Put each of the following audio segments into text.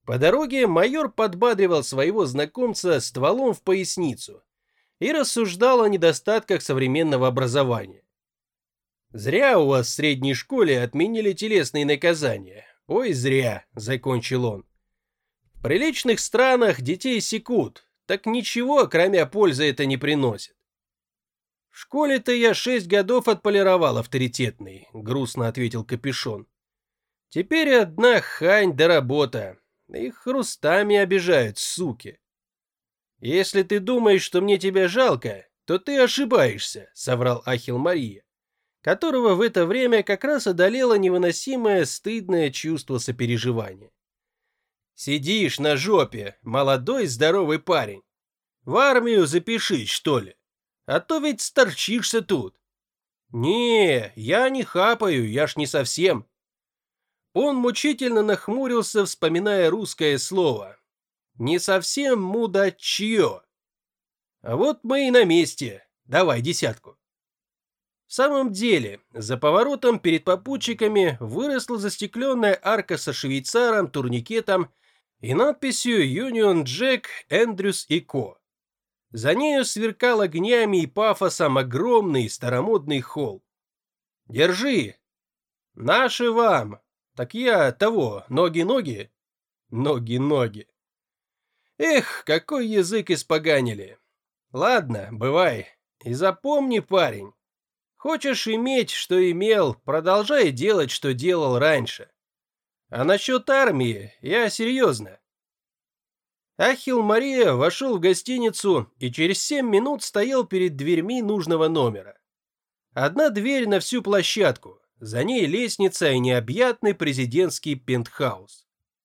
По дороге майор подбадривал своего знакомца стволом в поясницу и рассуждал о недостатках современного образования. «Зря у вас в средней школе отменили телесные наказания. Ой, зря», — закончил он. «В приличных странах детей секут, так ничего, кроме пользы, это не приносит». «В школе-то я 6 годов отполировал авторитетный», — грустно ответил Капюшон. «Теперь одна хань да работа. Их хрустами обижают, суки». «Если ты думаешь, что мне тебя жалко, то ты ошибаешься», — соврал Ахилл Мария, которого в это время как раз одолело невыносимое стыдное чувство сопереживания. «Сидишь на жопе, молодой здоровый парень. В армию запишись, что ли? А то ведь сторчишься тут». «Не, я не хапаю, я ж не совсем». Он мучительно нахмурился, вспоминая русское слово. «Не совсем мудачье». «А вот мы и на месте. Давай десятку». В самом деле, за поворотом перед попутчиками выросла застекленная арка со швейцаром, турникетом и надписью «Union Jack, Andrews и Co». За нею сверкал огнями и пафосом огромный старомодный холл. «Держи!» «Наши вам!» «Так я того, ноги-ноги?» «Ноги-ноги!» «Эх, какой язык испоганили!» «Ладно, бывай. И запомни, парень. Хочешь иметь, что имел, продолжай делать, что делал раньше. А насчет армии я серьезно». Ахилл Мария вошел в гостиницу и через 7 минут стоял перед дверьми нужного номера. Одна дверь на всю площадку, за ней лестница и необъятный президентский пентхаус.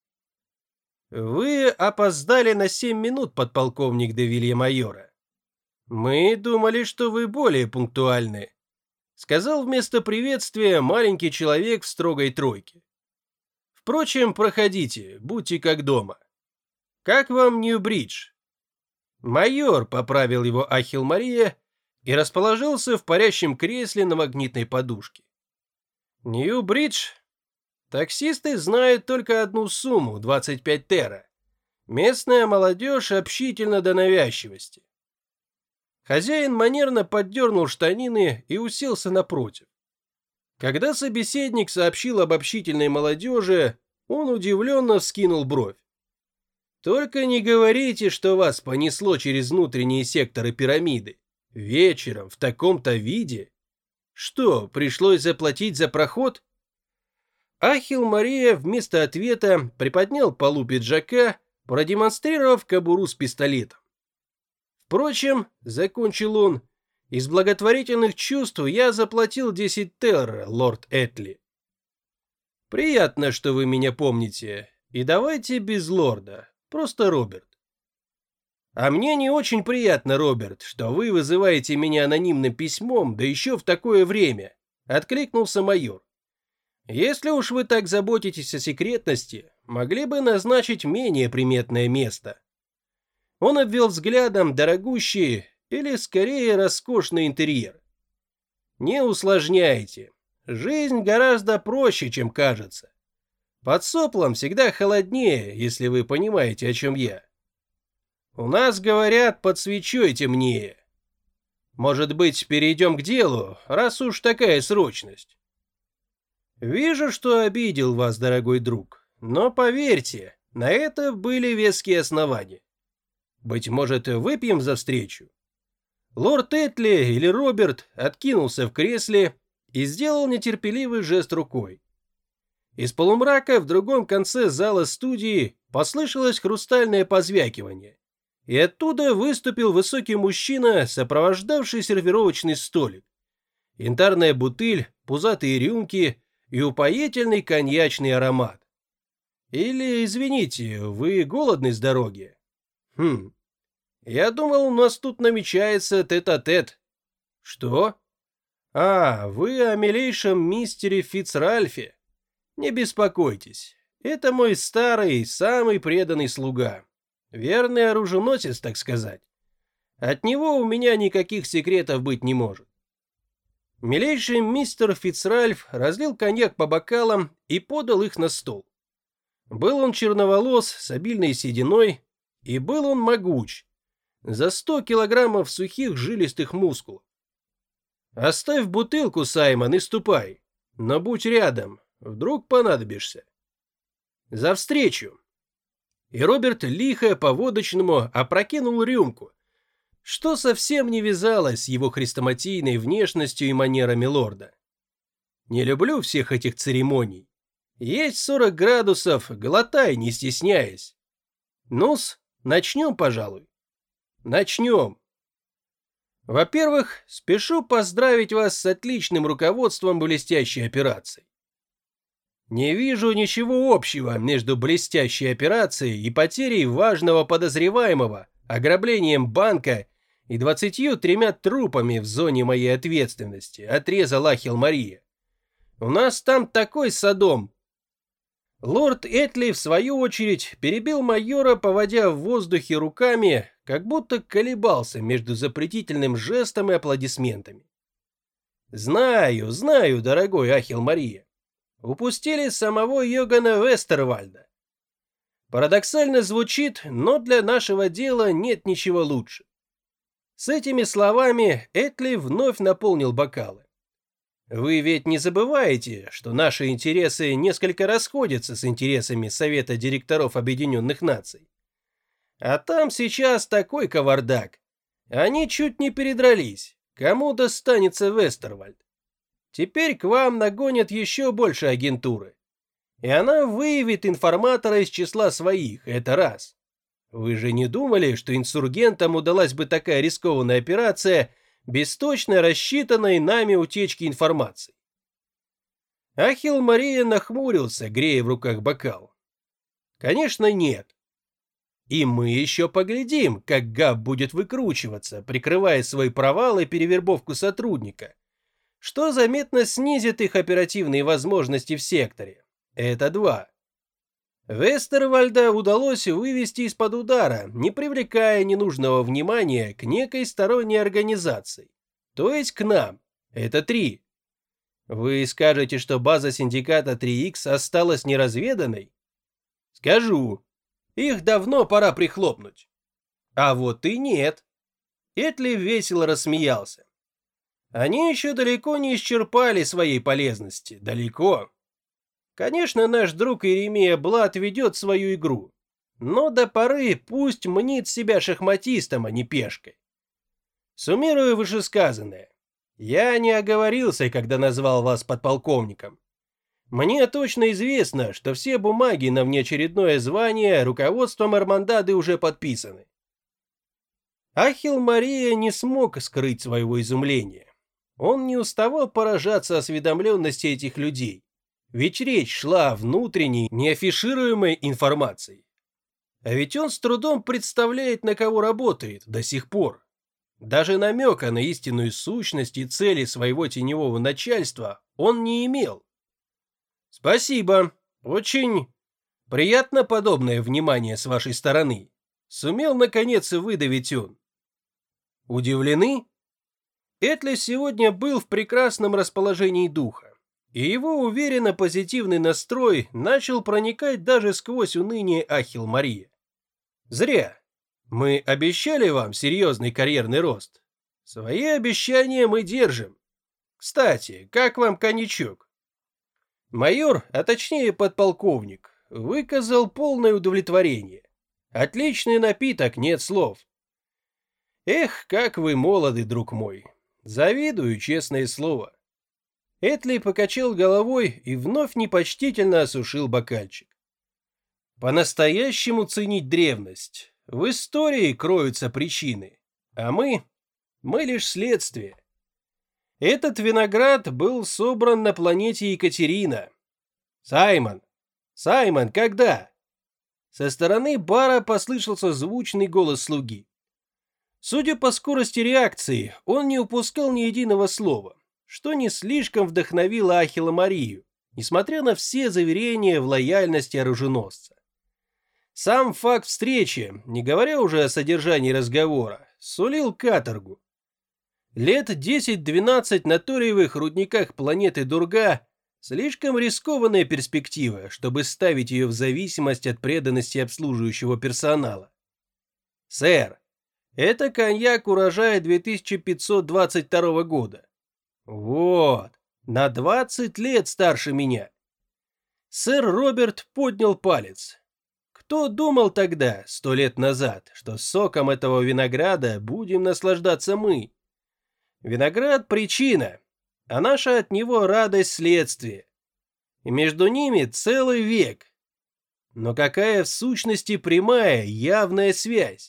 «Вы опоздали на 7 минут, подполковник де Вильямайора. Мы думали, что вы более пунктуальны», — сказал вместо приветствия маленький человек в строгой тройке. «Впрочем, проходите, будьте как дома. Как вам Нью-Бридж?» «Майор», — поправил его Ахилл Мария и расположился в парящем кресле на магнитной подушке. «Нью-Бридж? Таксисты знают только одну сумму — 25 тера. Местная молодежь общительна до навязчивости». Хозяин манерно поддернул штанины и уселся напротив. Когда собеседник сообщил об общительной молодежи, он удивленно вскинул бровь. «Только не говорите, что вас понесло через внутренние секторы пирамиды. Вечером, в таком-то виде? Что, пришлось заплатить за проход?» Ахилл Мария вместо ответа приподнял полу пиджака, продемонстрировав кобуру с пистолетом. «Впрочем, — закончил он, — из благотворительных чувств я заплатил 10 тер, лорд Этли. Приятно, что вы меня помните, и давайте без лорда, просто Роберт». «А мне не очень приятно, Роберт, что вы вызываете меня анонимным письмом, да еще в такое время», — откликнулся майор. «Если уж вы так заботитесь о секретности, могли бы назначить менее приметное место». Он обвел взглядом дорогущий или, скорее, роскошный интерьер. «Не усложняйте. Жизнь гораздо проще, чем кажется. Под соплом всегда холоднее, если вы понимаете, о чем я. У нас, говорят, под свечой темнее. Может быть, перейдем к делу, раз уж такая срочность?» «Вижу, что обидел вас, дорогой друг, но поверьте, на это были веские основания. Быть может, выпьем за встречу?» Лорд Этли или Роберт откинулся в кресле и сделал нетерпеливый жест рукой. Из полумрака в другом конце зала студии послышалось хрустальное позвякивание, и оттуда выступил высокий мужчина, сопровождавший сервировочный столик. Янтарная бутыль, пузатые рюмки и упоительный коньячный аромат. «Или, извините, вы голодны с дороги?» Я думал, у нас тут намечается тет-а-тет». «Что?» Вы о милейшем мистере Фицральфе. Не беспокойтесь, это мой старый, самый преданный слуга. Верный оруженосец, так сказать. От него у меня никаких секретов быть не может». Милейший мистер Фицральф разлил коньяк по бокалам и подал их на стол. Был он черноволос, с обильной сединой, и был он могуч, за 100 килограммов сухих жилистых мускулов. «Оставь бутылку, Саймон, и ступай, но будь рядом, вдруг понадобишься. За встречу!» И Роберт лихо по-водочному опрокинул рюмку, что совсем не вязалось с его хрестоматийной внешностью и манерами лорда. Не люблю всех этих церемоний. Есть 40 градусов, глотай, не стесняясь. Ну-с, начнем, пожалуй. Начнем. Во-первых, спешу поздравить вас с отличным руководством блестящей операцией. Не вижу ничего общего между блестящей операцией и потерей важного подозреваемого, ограблением банка и 23 трупами в зоне моей ответственности, отрезал Ахилл Мария. У нас там такой содом. Лорд Этли, в свою очередь, перебил майора, поводя в воздухе руками, как будто колебался между запретительным жестом и аплодисментами. Знаю, дорогой Ахилл Мария. Упустили самого Йогана Вестервальда. Парадоксально звучит, но для нашего дела нет ничего лучше. С этими словами Этли вновь наполнил бокалы. Вы ведь не забываете, что наши интересы несколько расходятся с интересами Совета директоров Объединенных Наций. А там сейчас такой кавардак. Они чуть не передрались. Кому достанется Вестервальд? Теперь к вам нагонят еще больше агентуры. И она выявит информатора из числа своих, это раз. Вы же не думали, что инсургентам удалась бы такая рискованная операция без точно рассчитанной нами утечки информации? Ахилл Мария нахмурился, грея в руках бокал. Конечно, нет. И мы еще поглядим, как Габ будет выкручиваться, прикрывая свой провал и перевербовку сотрудника, что заметно снизит их оперативные возможности в секторе. Это два. Вестервальда удалось вывести из-под удара, не привлекая ненужного внимания к некой сторонней организации, то есть к нам. Это три. Вы скажете, что база синдиката 3Х осталась неразведанной? Скажу. Их давно пора прихлопнуть. А вот и нет. Этли весело рассмеялся. Они еще далеко не исчерпали своей полезности. Далеко. Конечно, наш друг Иеремия Блад ведет свою игру. Но до поры пусть мнит себя шахматистом, а не пешкой. Суммирую вышесказанное. Я не оговорился, когда назвал вас подполковником. Мне точно известно, что все бумаги на внеочередное звание руководством Армандады уже подписаны. Ахилл Мария не смог скрыть своего изумления. Он не уставал поражаться осведомленности этих людей, ведь речь шла о внутренней, неафишируемой информации. А ведь он с трудом представляет, на кого работает до сих пор. Даже намека на истинную сущность и цели своего теневого начальства он не имел. «Спасибо. Очень приятно подобное внимание с вашей стороны», — сумел наконец выдавить он. Удивлены? Этли сегодня был в прекрасном расположении духа, и его уверенно позитивный настрой начал проникать даже сквозь уныние Ахилл Мария. Зря. Мы обещали вам серьезный карьерный рост. Свои обещания мы держим. Кстати, как вам коньячок? Майор, а точнее подполковник, выказал полное удовлетворение. Отличный напиток, нет слов. Эх, как вы молоды, друг мой. Завидую, честное слово. Этли покачал головой и вновь непочтительно осушил бокальчик. По-настоящему ценить древность. В истории кроются причины, а мы лишь следствие. Этот виноград был собран на планете Екатерина. Саймон, когда? Со стороны бара послышался звучный голос слуги. Судя по скорости реакции, он не упускал ни единого слова, что не слишком вдохновило Ахилла Марию, несмотря на все заверения в лояльности оруженосца. Сам факт встречи, не говоря уже о содержании разговора, сулил каторгу. Лет 10-12 на ториевых рудниках планеты Дурга Слишком рискованная перспектива, чтобы ставить ее в зависимость от преданности обслуживающего персонала. Сэр, это коньяк урожая 2522 года. Вот, на 20 лет старше меня. Сэр Роберт поднял палец. Кто думал тогда, 100 лет назад, что соком этого винограда будем наслаждаться мы? Виноград – причина, а наша от него радость – следствие. И между ними целый век. Но какая в сущности прямая, явная связь?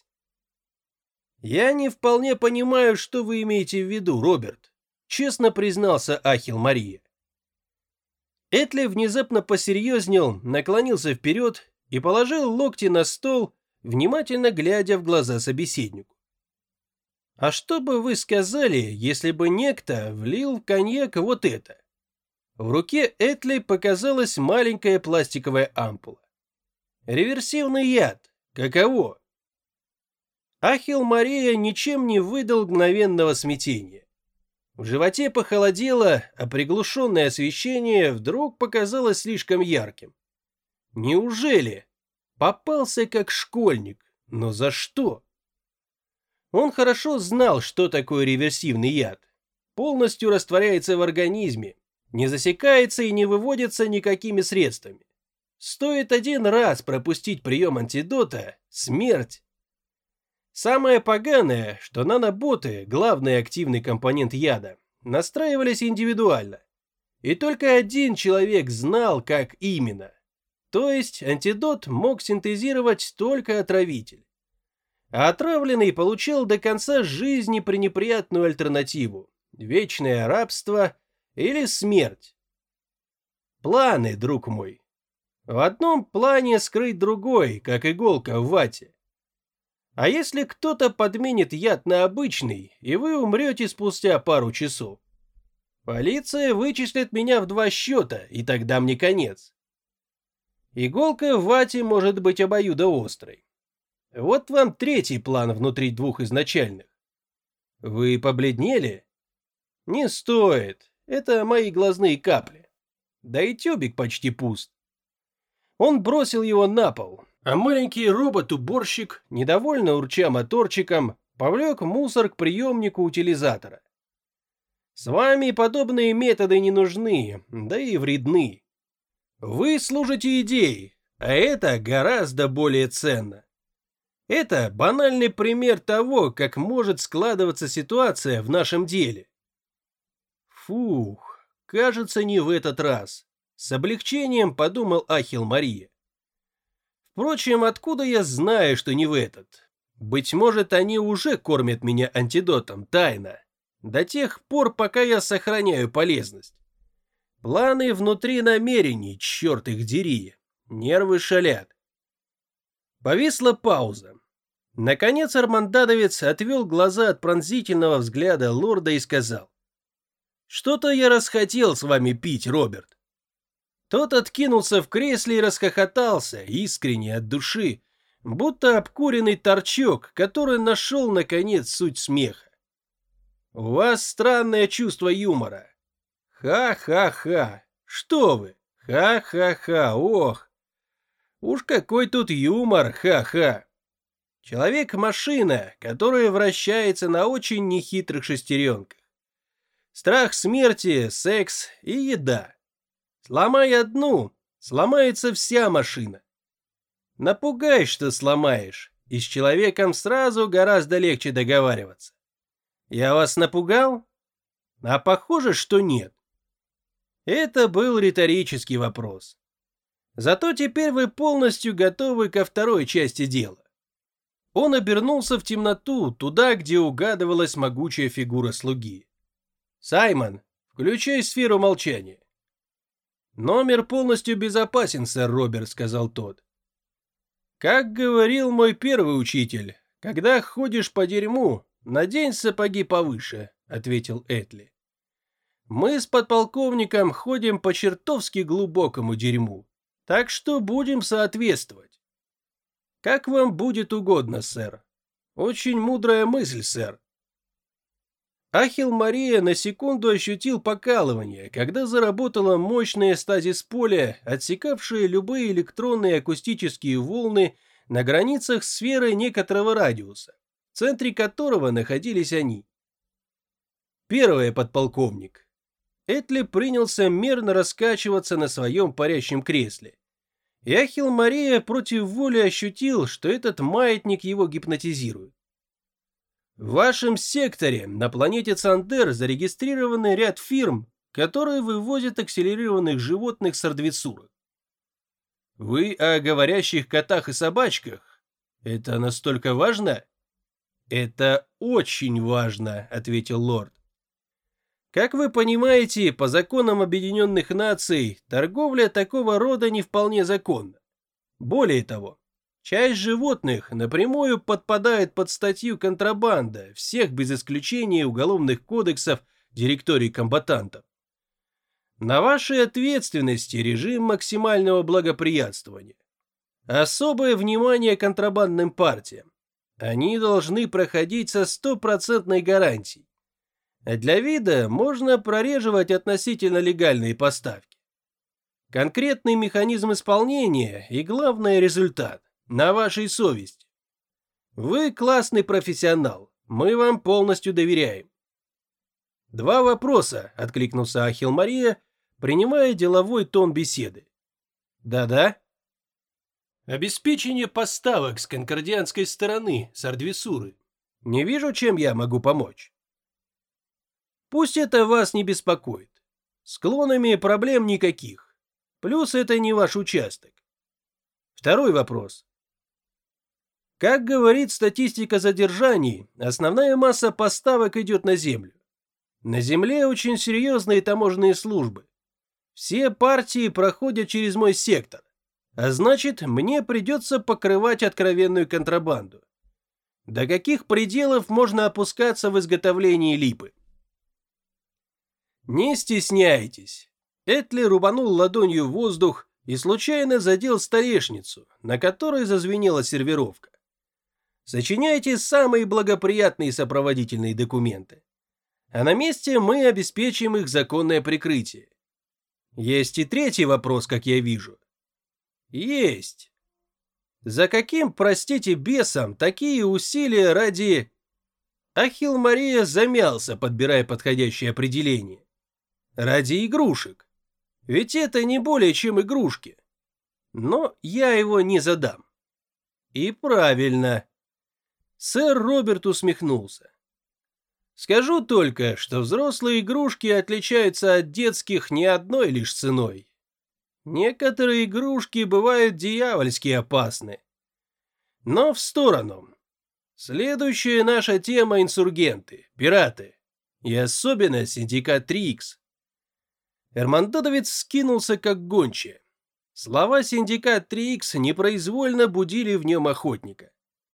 Я не вполне понимаю, что вы имеете в виду, Роберт, честно признался Ахилл Мария. Этли внезапно посерьезнел, наклонился вперед и положил локти на стол, внимательно глядя в глаза собеседнику. А что бы вы сказали, если бы некто влил в коньяк вот это? В руке Этли показалась маленькая пластиковая ампула. Реверсивный яд. Каково? Ахилл Мария ничем не выдал мгновенного смятения. В животе похолодело, а приглушенное освещение вдруг показалось слишком ярким. Неужели? Попался как школьник. Но за что? Он хорошо знал, что такое реверсивный яд. Полностью растворяется в организме, не засекается и не выводится никакими средствами. Стоит один раз пропустить прием антидота – смерть. Самое поганое, что наноботы, главный активный компонент яда, настраивались индивидуально. И только один человек знал, как именно. То есть антидот мог синтезировать только отравитель. А отравленный получил до конца жизни пренеприятную альтернативу – вечное рабство или смерть. Планы, друг мой. В одном плане скрыть другой, как иголка в вате. А если кто-то подменит яд на обычный, и вы умрете спустя пару часов? Полиция вычислит меня в 2 счета, и тогда мне конец. Иголка в вате может быть обоюдоострой. Вот вам третий план внутри 2 изначальных. Вы побледнели? Не стоит, это мои глазные капли. Да и тюбик почти пуст. Он бросил его на пол, а маленький робот-уборщик, недовольно урча моторчиком, повлек мусор к приемнику утилизатора. С вами подобные методы не нужны, да и вредны. Вы служите идее, а это гораздо более ценно. Это банальный пример того, как может складываться ситуация в нашем деле. Фух, кажется, не в этот раз. С облегчением подумал Ахилл Мария. Впрочем, откуда я знаю, что не в этот? Быть может, они уже кормят меня антидотом тайно. До тех пор, пока я сохраняю полезность. Планы внутри намерений, черт их дери. Нервы шалят. Повисла пауза. Наконец армандадовец отвел глаза от пронзительного взгляда лорда и сказал: «Что-то я расхотел с вами пить, Роберт». Тот откинулся в кресле и расхохотался, искренне от души, будто обкуренный торчок, который нашел, наконец, суть смеха. «У вас странное чувство юмора. Ха-ха-ха. Что вы? Ха-ха-ха. Ох. Уж какой тут юмор, ха-ха. Человек-машина, которая вращается на очень нехитрых шестеренках. Страх смерти, секс и еда. Сломай одну, сломается вся машина. Напугай, что сломаешь, и с человеком сразу гораздо легче договариваться. Я вас напугал? А похоже, что нет. Это был риторический вопрос. Зато теперь вы полностью готовы ко второй части дела. Он обернулся в темноту, туда, где угадывалась могучая фигура слуги. «Саймон, включай сферу молчания». «Номер полностью безопасен, сэр Роберт», — сказал тот. «Как говорил мой первый учитель, когда ходишь по дерьму, надень сапоги повыше», — ответил Этли. «Мы с подполковником ходим по чертовски глубокому дерьму, так что будем соответствовать». «Как вам будет угодно, сэр. Очень мудрая мысль, сэр». Ахилл Мария на секунду ощутил покалывание, когда заработало мощное стазис-поле, отсекавшее любые электронные и акустические волны на границах сферы некоторого радиуса, в центре которого находились они. Первое, подполковник. Этли принялся мерно раскачиваться на своем парящем кресле. И Ахилл Мария против воли ощутил, что этот маятник его гипнотизирует. В вашем секторе на планете Цандер зарегистрированы ряд фирм, которые вывозят акселерированных животных с Ардвицуры. Вы о говорящих котах и собачках? Это настолько важно? Это очень важно, ответил лорд. Как вы понимаете, по законам Объединенных Наций, торговля такого рода не вполне законна. Более того, часть животных напрямую подпадает под статью контрабанда всех без исключения уголовных кодексов директорий комбатантов. На вашей ответственности режим максимального благоприятствования. Особое внимание контрабандным партиям. Они должны проходить со стопроцентной гарантией. А для вида можно прореживать относительно легальные поставки. Конкретный механизм исполнения и, главное, результат на вашей совести. Вы классный профессионал, мы вам полностью доверяем. Два вопроса, откликнулся Ахилл Мария, принимая деловой тон беседы. Да-да. Обеспечение поставок с конкордианской стороны, с Ардвисуры. Не вижу, чем я могу помочь. Пусть это вас не беспокоит. С клонами проблем никаких. Плюс это не ваш участок. Второй вопрос. Как говорит статистика задержаний, основная масса поставок идет на Землю. На Земле очень серьезные таможенные службы. Все партии проходят через мой сектор, а значит, мне придется покрывать откровенную контрабанду. До каких пределов можно опускаться в изготовлении липы? Не стесняйтесь. Этли рубанул ладонью в воздух и случайно задел столешницу, на которой зазвенела сервировка. Сочиняйте самые благоприятные сопроводительные документы. А на месте мы обеспечим их законное прикрытие. Есть и третий вопрос, как я вижу. Есть. За каким, простите, бесом такие усилия ради... Ахилл Мария замялся, подбирая подходящее определение. Ради игрушек. Ведь это не более чем игрушки. Но я его не задам. И правильно. Сэр Роберт усмехнулся. Скажу только, что взрослые игрушки отличаются от детских не одной лишь ценой. Некоторые игрушки бывают дьявольски опасны. Но в сторону. Следующая наша тема — инсургенты, пираты. И особенно синдикат 3Х. Эрмандодовец скинулся как гончая. Слова синдикат 3Х непроизвольно будили в нем охотника.